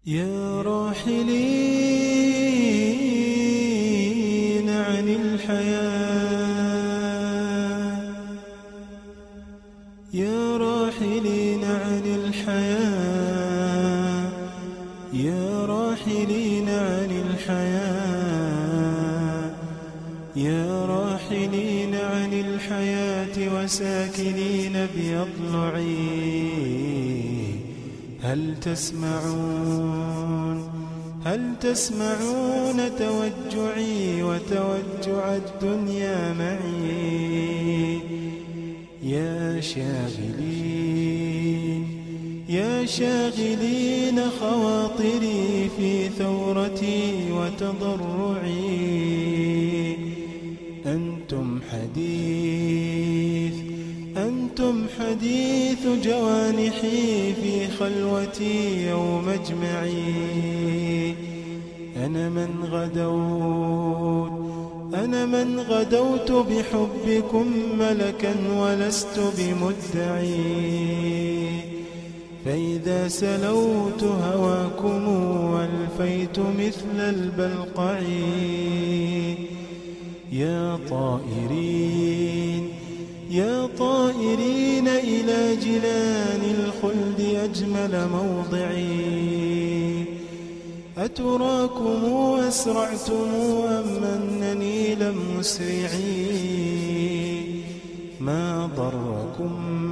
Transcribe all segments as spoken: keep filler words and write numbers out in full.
يا راحلين عن الحياة، يا راحلين عن الحياة، يا راحلين عن الحياة، يا راحلين عن الحياة وساكنين بأضلعي، هل تسمعون هل تسمعون توجعي وتوجع الدنيا معي؟ يا شاغلين يا شاغلين خواطري في ثورتي وتضرعي، أنتم حديث أنتم حديث جوانحي في خلوتي يوم اجمعي. أنا من غدوت أنا من غدوت بحبكم ملكا ولست بمدعي، فإذا سلوت هواكم والفيت مثل البلقع. يا طائرين يا طائرين إلى جنان الخلد أجمل موضعي، أتراكم أسرعتم أم أنني لم مسرعي؟ ما ضركم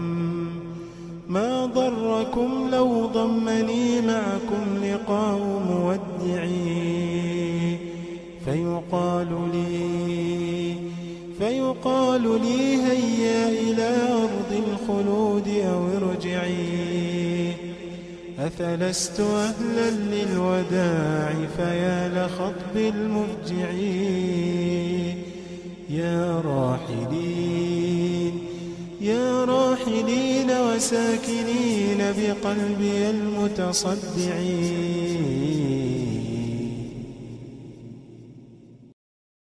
ما ضركم لو ضمني معكم لقاء مودعي، فيقال لي فيقال لي هيا إلى أرض الخلود أو ارجعي، أفلست أهلا للوداع فيا لخطب المفجع. يا راحلين يا راحلين وساكنين بقلبي المتصدع،